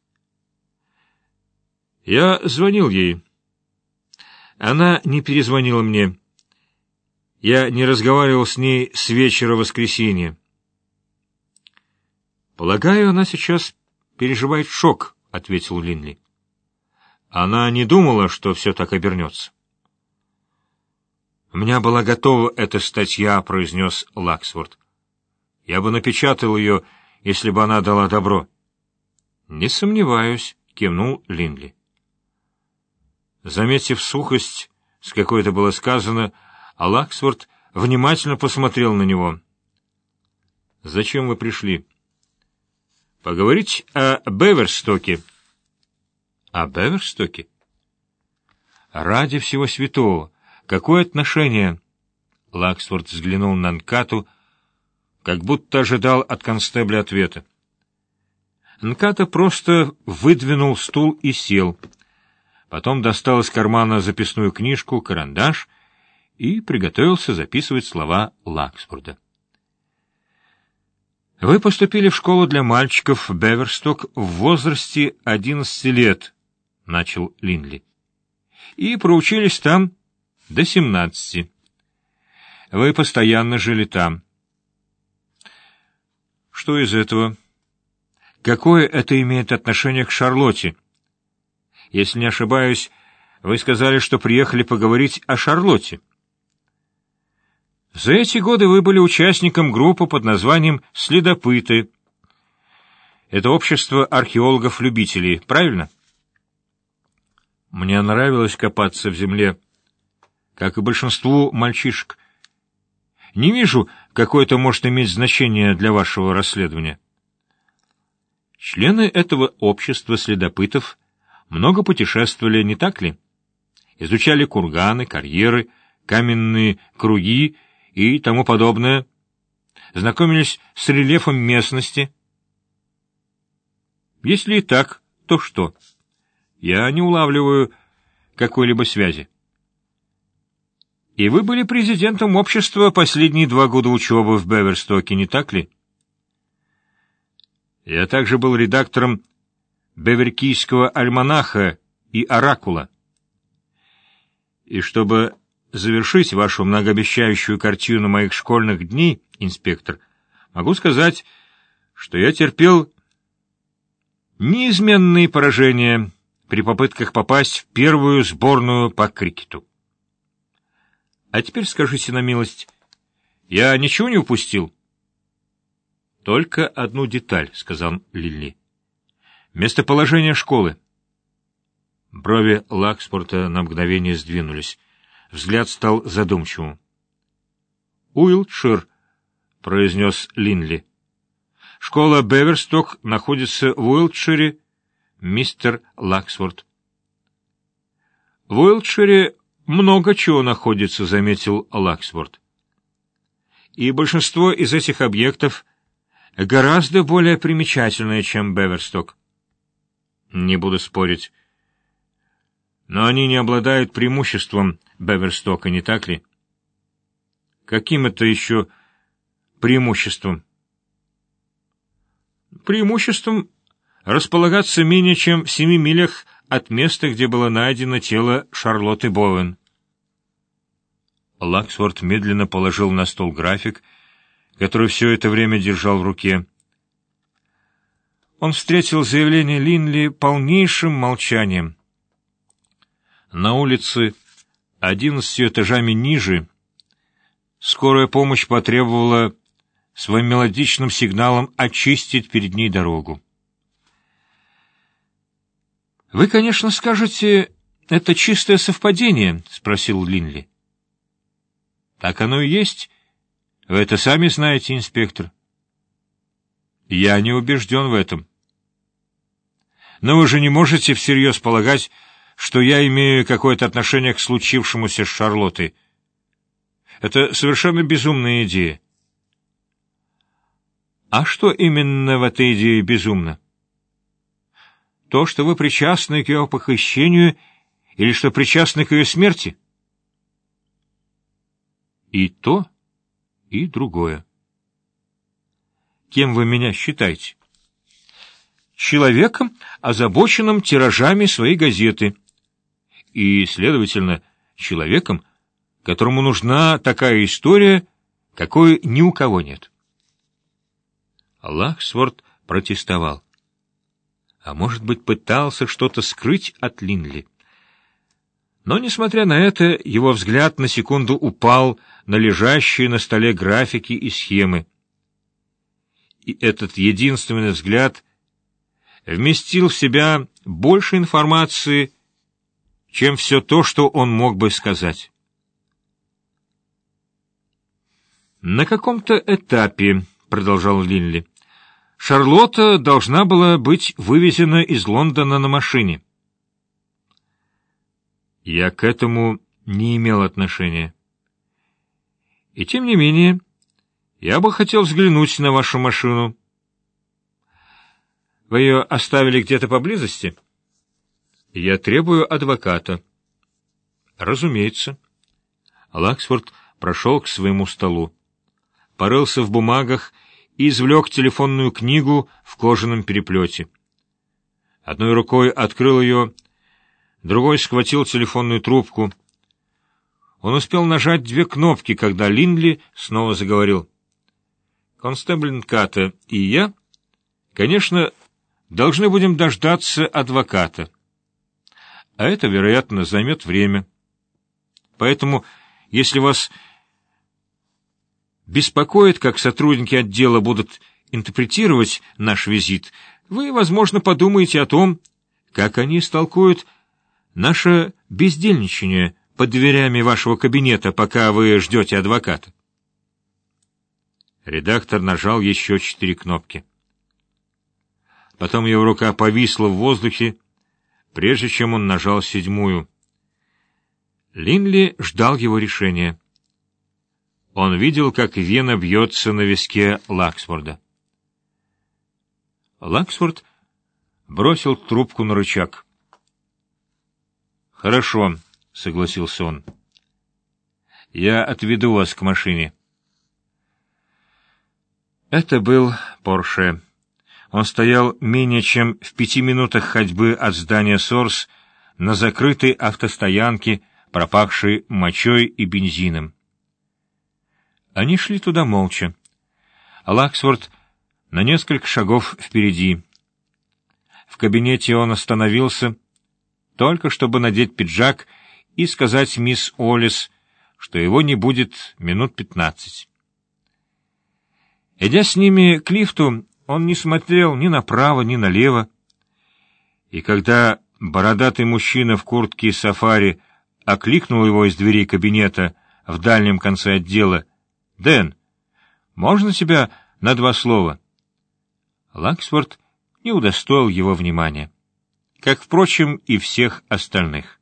«Я звонил ей. Она не перезвонила мне. Я не разговаривал с ней с вечера воскресенья. Полагаю, она сейчас переживает шок», — ответил Линли. Она не думала, что все так обернется. «У меня была готова эта статья», — произнес Лаксворт. «Я бы напечатал ее, если бы она дала добро». «Не сомневаюсь», — кивнул Линли. Заметив сухость, с какой это было сказано, Лаксворт внимательно посмотрел на него. «Зачем вы пришли?» «Поговорить о Беверстоке». «О Беверстоке?» «Ради всего святого! Какое отношение?» Лаксворт взглянул на Нкату, как будто ожидал от констебля ответа. Нката просто выдвинул стул и сел. Потом достал из кармана записную книжку, карандаш и приготовился записывать слова Лаксворта. «Вы поступили в школу для мальчиков в Беверсток в возрасте одиннадцати лет», — начал Линли, — «и проучились там до семнадцати. Вы постоянно жили там. Что из этого? Какое это имеет отношение к Шарлотте? Если не ошибаюсь, вы сказали, что приехали поговорить о Шарлотте. За эти годы вы были участником группы под названием «Следопыты». Это общество археологов-любителей, правильно? Мне нравилось копаться в земле, как и большинству мальчишек. Не вижу, какое это может иметь значение для вашего расследования. Члены этого общества следопытов много путешествовали, не так ли? Изучали курганы, карьеры, каменные круги и тому подобное, знакомились с рельефом местности. Если и так, то что? Я не улавливаю какой-либо связи. И вы были президентом общества последние два года учебы в Беверстоке, не так ли? Я также был редактором Беверкийского альманаха и оракула. И чтобы завершить вашу многообещающую картину моих школьных дней, инспектор, могу сказать, что я терпел неизменные поражения при попытках попасть в первую сборную по крикету. А теперь скажите на милость, я ничего не упустил? Только одну деталь, — сказал Линли. Местоположение школы. Брови Лаксворта на мгновение сдвинулись. Взгляд стал задумчивым. «Уилтшир», — произнес Линли. «Школа Беверсток находится в Уилтшире, мистер Лаксворт». «В Уилтшире много чего находится», — заметил Лаксворт. «И большинство из этих объектов гораздо более примечательные, чем Беверсток». «Не буду спорить. Но они не обладают преимуществом Беверстока, не так ли?» «Каким это еще преимуществом?» «Преимуществом располагаться менее чем в семи милях от места, где было найдено тело Шарлотты Боуэн». Лаксворт медленно положил на стол график, который все это время держал в руке. Он встретил заявление Линли полнейшим молчанием. На улице, одиннадцатью этажами ниже, скорая помощь потребовала своим мелодичным сигналом очистить перед ней дорогу. «Вы, конечно, скажете, это чистое совпадение?» — спросил Линли. «Так оно и есть. Вы это сами знаете, инспектор». «Я не убежден в этом». «Но вы же не можете всерьез полагать, что я имею какое-то отношение к случившемуся с Шарлоттой. Это совершенно безумная идея». «А что именно в этой идее безумно? То, что вы причастны к ее похищению или что причастны к ее смерти?» «И то, и другое». «Кем вы меня считаете?» «Человеком, озабоченным тиражами своей газеты, и, следовательно, человеком, которому нужна такая история, какой ни у кого нет». Лаксворт протестовал. А может быть, пытался что-то скрыть от Линли. Но, несмотря на это, его взгляд на секунду упал на лежащие на столе графики и схемы. И этот единственный взгляд вместил в себя больше информации, чем все то, что он мог бы сказать. «На каком-то этапе, — продолжал Линли, — Шарлотта должна была быть вывезена из Лондона на машине». «Я к этому не имел отношения. И тем не менее, я бы хотел взглянуть на вашу машину». «Вы ее оставили где-то поблизости?» «Я требую адвоката». «Разумеется». Лаксворт прошел к своему столу, порылся в бумагах и извлек телефонную книгу в кожаном переплете. Одной рукой открыл ее, другой схватил телефонную трубку. Он успел нажать две кнопки, когда Линли снова заговорил. «Констебль Нката и я, конечно, должны будем дождаться адвоката. А это, вероятно, займет время. Поэтому, если вас беспокоит, как сотрудники отдела будут интерпретировать наш визит, вы, возможно, подумаете о том, как они истолкуют наше бездельничание под дверями вашего кабинета, пока вы ждете адвоката». Редактор нажал еще четыре кнопки. Потом его рука повисла в воздухе, прежде чем он нажал седьмую. Линли ждал его решения. Он видел, как вена бьется на виске Лаксворда. Лаксворд бросил трубку на рычаг. «Хорошо», — согласился он. «Я отведу вас к машине». Это был Порше. Он стоял менее чем в пяти минутах ходьбы от здания Сорс на закрытой автостоянке, пропахшей мочой и бензином. Они шли туда молча. Лаксворт на несколько шагов впереди. В кабинете он остановился, только чтобы надеть пиджак и сказать мисс Олис, что его не будет минут пятнадцать. Идя с ними к лифту, он не смотрел ни направо, ни налево, и когда бородатый мужчина в куртке сафари окликнул его из двери кабинета в дальнем конце отдела, Дэн, можно тебя на два слова?» Лаксфорд не удостоил его внимания, как, впрочем, и всех остальных.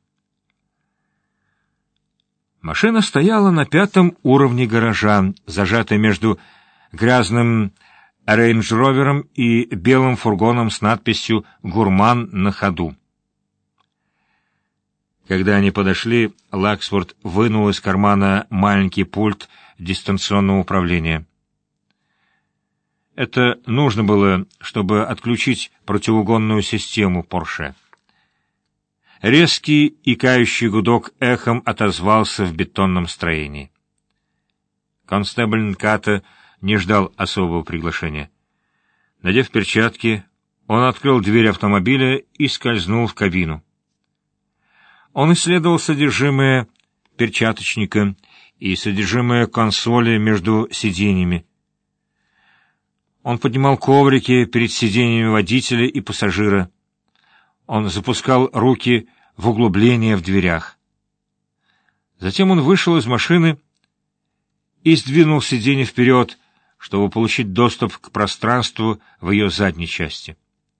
Машина стояла на пятом уровне гаража, зажатая между грязным рейндж-ровером и белым фургоном с надписью «Гурман» на ходу. Когда они подошли, Лаксфорд вынул из кармана маленький пульт дистанционного управления. Это нужно было, чтобы отключить противоугонную систему Порше. Резкий икающий гудок эхом отозвался в бетонном строении. Констебль Нката не ждал особого приглашения. Надев перчатки, он открыл дверь автомобиля и скользнул в кабину. Он исследовал содержимое перчаточника и содержимое консоли между сиденьями. Он поднимал коврики перед сиденьями водителя и пассажира. Он запускал руки в углубления в дверях. Затем он вышел из машины и сдвинул сиденье вперед, чтобы получить доступ к пространству в ее задней части.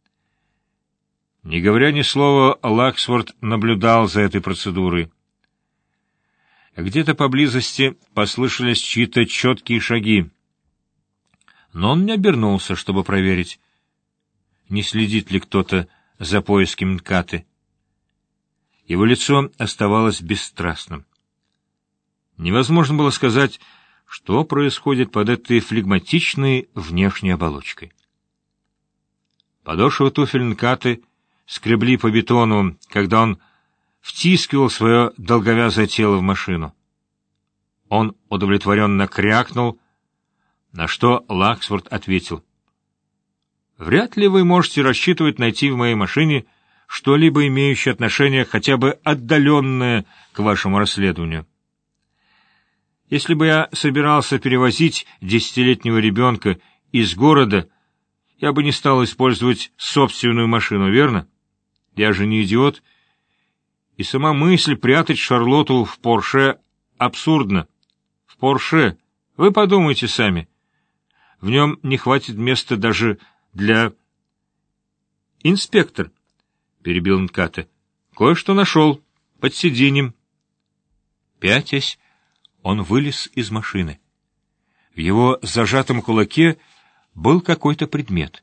Не говоря ни слова, Лаксфорд наблюдал за этой процедурой. Где-то поблизости послышались чьи-то четкие шаги, но он не обернулся, чтобы проверить, не следит ли кто-то за поиском Нкаты. Его лицо оставалось бесстрастным. Невозможно было сказать, что происходит под этой флегматичной внешней оболочкой. Подошвы туфель Нкаты скребли по бетону, когда он втискивал свое долговязое тело в машину. Он удовлетворенно крякнул, на что Лаксфорд ответил: «Вряд ли вы можете рассчитывать найти в моей машине что-либо имеющее отношение хотя бы отдаленное к вашему расследованию. Если бы я собирался перевозить десятилетнего ребенка из города, я бы не стал использовать собственную машину, верно? Я же не идиот. И сама мысль прятать Шарлотту в Порше абсурдна. В Порше, вы подумайте сами, в нем не хватит места даже для... «Инспектор», — перебил Нката, — «кое-что нашел под сиденьем». Пятясь, он вылез из машины. В его зажатом кулаке был какой-то предмет.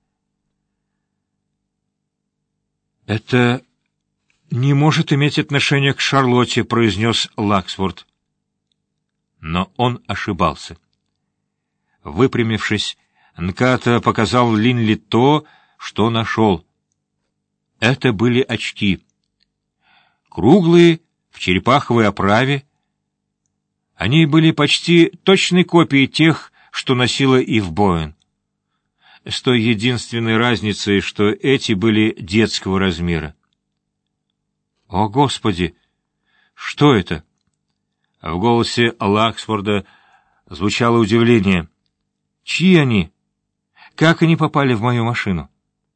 «Это не может иметь отношения к Шарлотте», — произнес Лаксфорд. Но он ошибался. Выпрямившись, Нката показал Линли то, что нашел. Это были очки. Круглые, в черепаховой оправе. Они были почти точной копией тех, что носила Ив Боуэн. С той единственной разницей, что эти были детского размера. «О, Господи! Что это?» В голосе Лаксфорда звучало удивление. «Чьи они? Как они попали в мою машину?»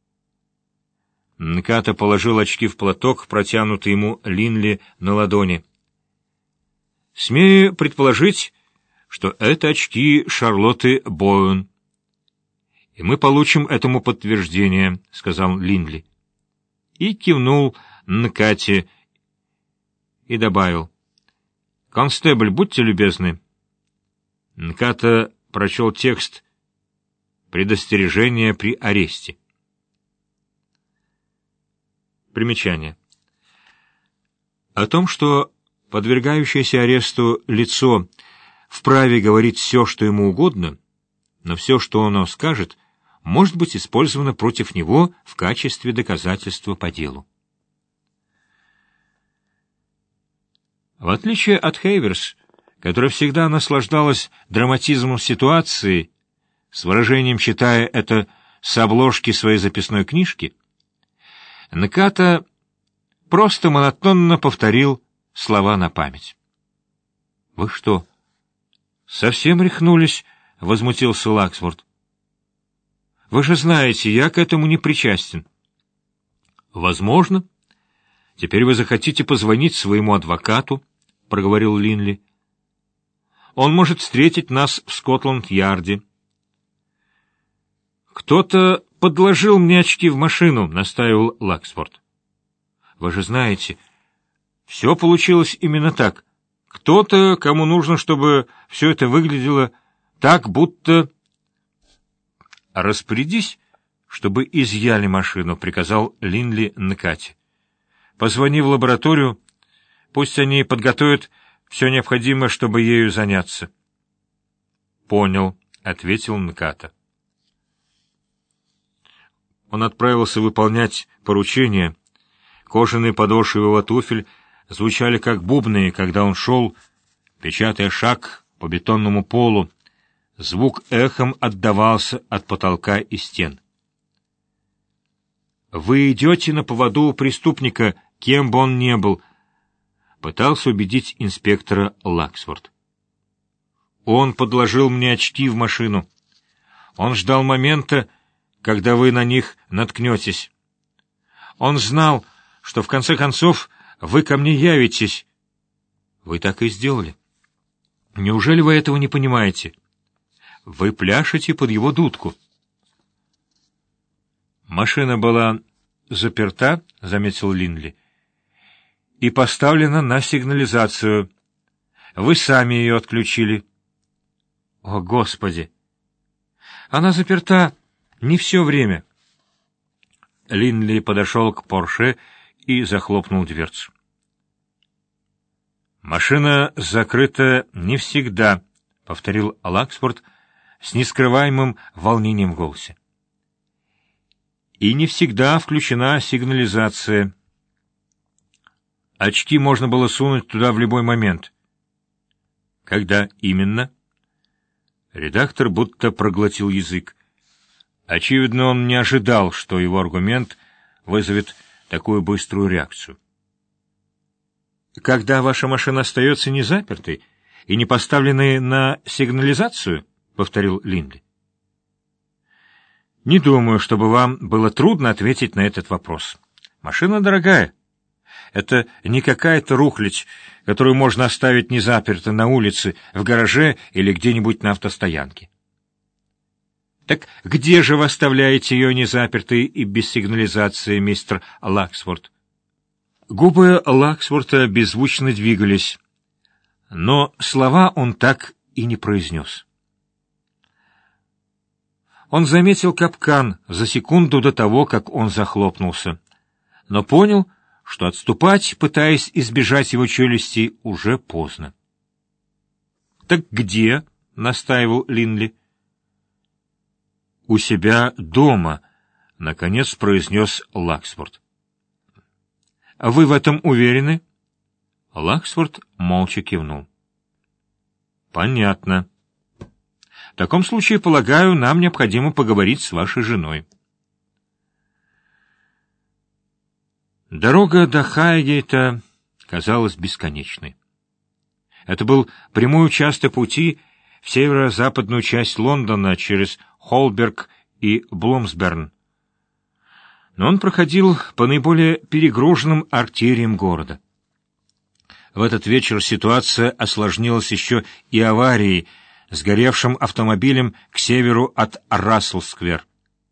Нката положил очки в платок, протянутый ему Линли на ладони. «Смею предположить, что это очки Шарлотты Боуэн. И мы получим этому подтверждение», — сказал Линли. И кивнул Нкате и добавил: «Констебль, будьте любезны». Нката прочел текст «Предостережение при аресте». Примечание. О том, что подвергающееся аресту лицо вправе говорить все, что ему угодно, но все, что оно скажет, может быть использовано против него в качестве доказательства по делу. В отличие от Хейверс, которая всегда наслаждалась драматизмом ситуации, с выражением читая это с обложки своей записной книжки, Нката просто монотонно повторил слова на память. «Вы что, совсем рехнулись?» — возмутился Лаксфорд. «Вы же знаете, я к этому не причастен». «Возможно. Теперь вы захотите позвонить своему адвокату», — проговорил Линли. Он может встретить нас в Скотланд-Ярде. «Кто-то подложил мне очки в машину», — настаивал Лаксфорд. «Вы же знаете, все получилось именно так. Кто-то, кому нужно, чтобы все это выглядело так, будто...» «Распорядись, чтобы изъяли машину», — приказал Линли Нкати. «Позвони в лабораторию, пусть они подготовят все необходимое, чтобы ею заняться». «Понял», — ответил Нката. Он отправился выполнять поручение. Кожаные подошвы его туфель звучали как бубны, когда он шел, печатая шаг по бетонному полу. Звук эхом отдавался от потолка и стен. «Вы идете на поводу у преступника, кем бы он ни был», — пытался убедить инспектора Лаксфорд. «Он подложил мне очки в машину. Он ждал момента, когда вы на них наткнетесь. Он знал, что в конце концов вы ко мне явитесь. Вы так и сделали. Неужели вы этого не понимаете? Вы пляшете под его дудку». «Машина была заперта», — заметил Линли, — «и поставлена на сигнализацию. Вы сами ее отключили». «О, Господи! Она заперта не все время». Линли подошел к Порше и захлопнул дверцу. «Машина закрыта не всегда», — повторил Лаксфорд с нескрываемым волнением в голосе. «И не всегда включена сигнализация. Очки можно было сунуть туда в любой момент». «Когда именно?» Редактор будто проглотил язык. Очевидно, он не ожидал, что его аргумент вызовет такую быструю реакцию. «Когда ваша машина остается незапертой и не поставленной на сигнализацию?» — повторил Линли. «Не думаю, чтобы вам было трудно ответить на этот вопрос. Машина дорогая. Это не какая-то рухлядь, которую можно оставить незапертой на улице, в гараже или где-нибудь на автостоянке». «Так где же вы оставляете ее незапертой и без сигнализации, мистер Лаксфорд?» Губы Лаксфорда беззвучно двигались, но слова он так и не произнес. Он заметил капкан за секунду до того, как он захлопнулся, но понял, что отступать, пытаясь избежать его челюсти, уже поздно. «Так где?» — настаивал Линли. «У себя дома», — наконец произнес Лаксфорд. «Вы в этом уверены?» Лаксфорд молча кивнул. «Понятно. В таком случае, полагаю, нам необходимо поговорить с вашей женой». Дорога до Хайгейта казалась бесконечной. Это был прямой участок пути в северо-западную часть Лондона через Холберг и Блумсберн. Но он проходил по наиболее перегруженным артериям города. В этот вечер ситуация осложнилась еще и аварией, сгоревшим автомобилем к северу от Рассел-сквер.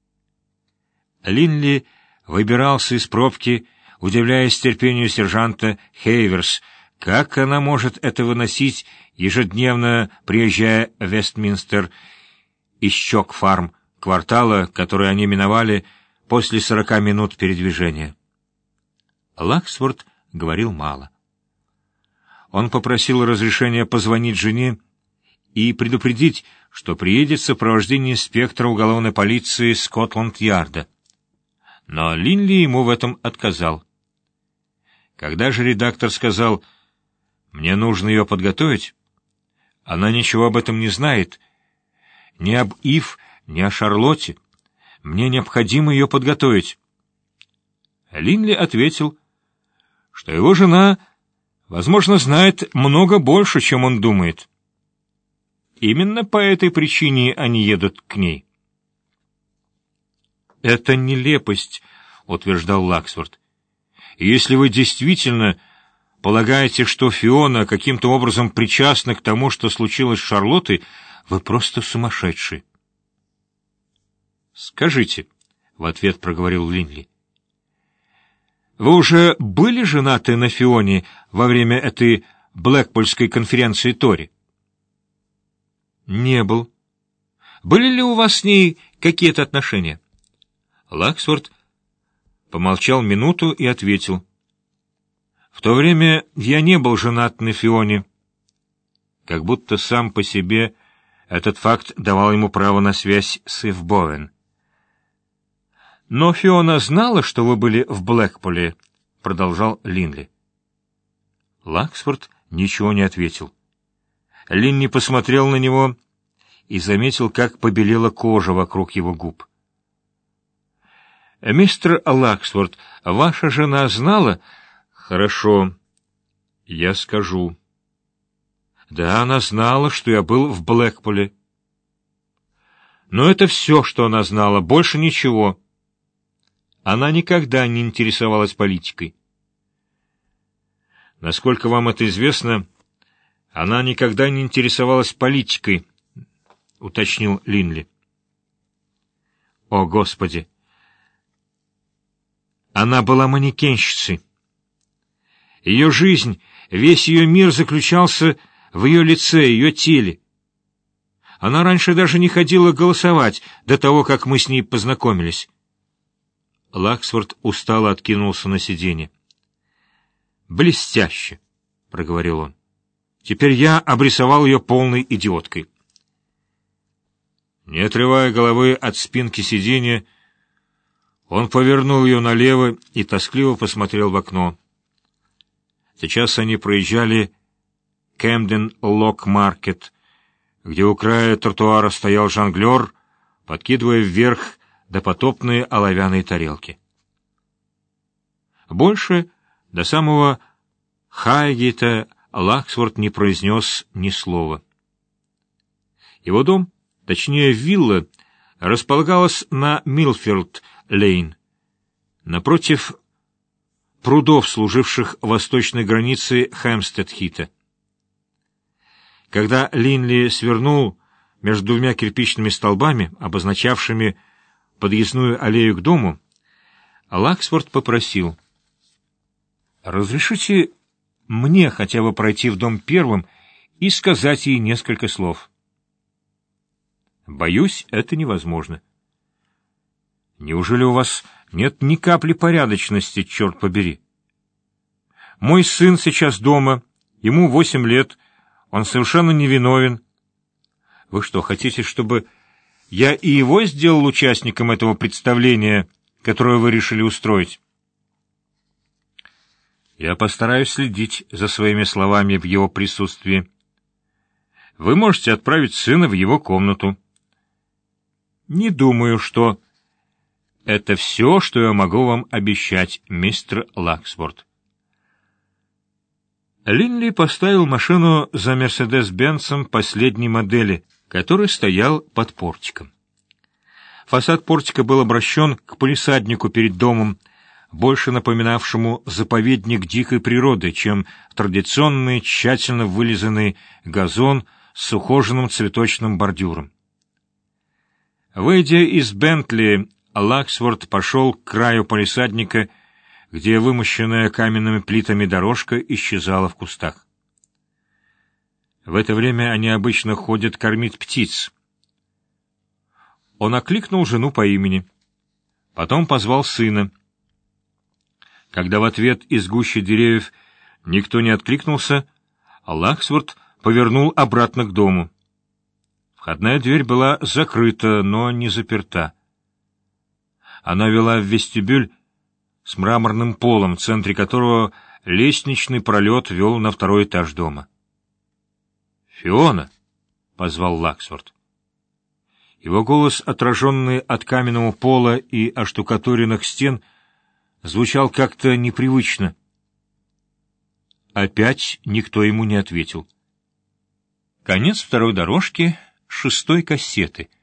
Линли выбирался из пробки, удивляясь терпению сержанта Хейверс, как она может это выносить, ежедневно приезжая в Вестминстер из Чок-фарм, квартала, который они миновали после сорока минут передвижения. Лаксфорд говорил мало. Он попросил разрешения позвонить жене и предупредить, что приедет в сопровождении инспектора уголовной полиции Скотланд-Ярда. Но Линли ему в этом отказал. Когда же редактор сказал: «Мне нужно ее подготовить», она ничего об этом не знает, ни об Ив, ни о Шарлотте. Мне необходимо ее подготовить. Линли ответил, что его жена, возможно, знает много больше, чем он думает. Именно по этой причине они едут к ней. «Это нелепость», — утверждал Лаксфорд. «Если вы действительно полагаете, что Фиона каким-то образом причастна к тому, что случилось с Шарлоттой, вы просто сумасшедший. «Скажите», — в ответ проговорил Линли, — «вы уже были женаты на Фионе во время этой Блэкпульской конференции Тори?» «Не был. Были ли у вас с ней какие-то отношения?» Лаксворт помолчал минуту и ответил: «В то время я не был женат на Фионе». Как будто сам по себе этот факт давал ему право на связь с Ив Боуэн. «Но Фиона знала, что вы были в Блэкпуле», — продолжал Линли. Лаксфорд ничего не ответил. Линли посмотрел на него и заметил, как побелела кожа вокруг его губ. «Мистер Лаксфорд, ваша жена знала?» «Хорошо, я скажу. Да, она знала, что я был в Блэкпуле. Но это все, что она знала, больше ничего. Она никогда не интересовалась политикой. Насколько вам это известно, она никогда не интересовалась политикой», — уточнил Линли. «О, Господи! Она была манекенщицей. Ее жизнь, весь ее мир заключался в ее лице, ее теле. Она раньше даже не ходила голосовать до того, как мы с ней познакомились». Лаксфорд устало откинулся на сиденье. «Блестяще», — проговорил он. «Теперь я обрисовал ее полной идиоткой». Не отрывая головы от спинки сиденья, он повернул ее налево и тоскливо посмотрел в окно. Сейчас они проезжали Кэмден-Лок-Маркет, где у края тротуара стоял жонглер, подкидывая вверх допотопные оловянные тарелки. Больше до самого Хайгейта Лаксворт не произнес ни слова. Его дом, точнее вилла, располагалась на Милфилд-Лейн, напротив прудов, служивших восточной границей Хэмпстед-Хита. Когда Линли свернул между двумя кирпичными столбами, обозначавшими подъездную аллею к дому, Лаксворт попросил: «Разрешите мне хотя бы пройти в дом первым и сказать ей несколько слов?» «Боюсь, это невозможно». «Неужели у вас нет ни капли порядочности, черт побери? Мой сын сейчас дома, ему восемь лет, он совершенно невиновен. Вы что, хотите, чтобы я и его сделал участником этого представления, которое вы решили устроить?» «Я постараюсь следить за своими словами в его присутствии. Вы можете отправить сына в его комнату». «Не думаю, что...» «Это все, что я могу вам обещать, мистер Лаксворт». Линли поставил машину за Мерседес-Бенцем последней модели, который стоял под портиком. Фасад портика был обращен к палисаднику перед домом, больше напоминавшему заповедник дикой природы, чем традиционный тщательно вылизанный газон с ухоженным цветочным бордюром. Выйдя из Бентли, Лаксворт пошел к краю палисадника, где вымощенная каменными плитами дорожка исчезала в кустах. В это время они обычно ходят кормить птиц. Он окликнул жену по имени. Потом позвал сына. Когда в ответ из гущи деревьев никто не откликнулся, Лаксворт повернул обратно к дому. Входная дверь была закрыта, но не заперта. Она вела в вестибюль с мраморным полом, в центре которого лестничный пролет вел на второй этаж дома. «Фиона!» — позвал Лаксворт. Его голос, отраженный от каменного пола и оштукатуренных стен, звучал как-то непривычно. Опять никто ему не ответил. Конец второй дорожки шестой кассеты.